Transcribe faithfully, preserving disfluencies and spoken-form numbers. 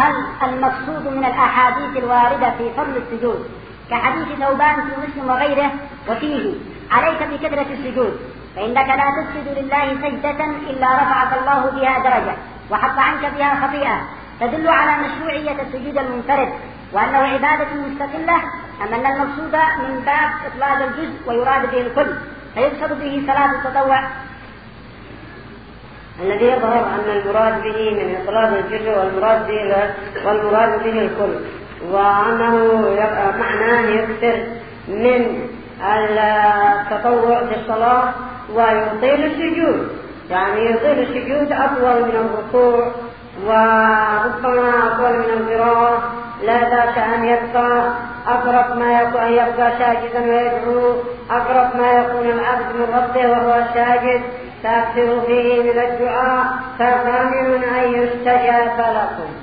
هل المقصود من الأحاديث الواردة في فضل السجود كحديث ثوبان في مسلم وغيره وفيه عليك بكثرة السجود فإنك لا تسجد لله سجدة إلا رفعك الله بها درجة وحط عنك بها خطيئة، تدل على مشروعية السجود المنفرد وأنه عبادة مستقلة، أم أن المقصود من باب إطلاق الجزء ويراد به الكل فيقصد به صلاة التطوع؟ الذي يظهر أن المراد به من إطلاق الجزء والمراد به والمراد به الكل، وأنه معناه يكثر من التطوع في الصلاة ويطيل السجود، يعني يطيل السجود أطول من الركوع وربما أطول من القراءة، لا بأس أن يبقى أقرب ما يكون أن يبقى ساجدا ويدعو أقرب ما يكون العبد من ربه وهو ساجد، فأكثروا فيه من الدعاء فضامن أن يستجاب لكم.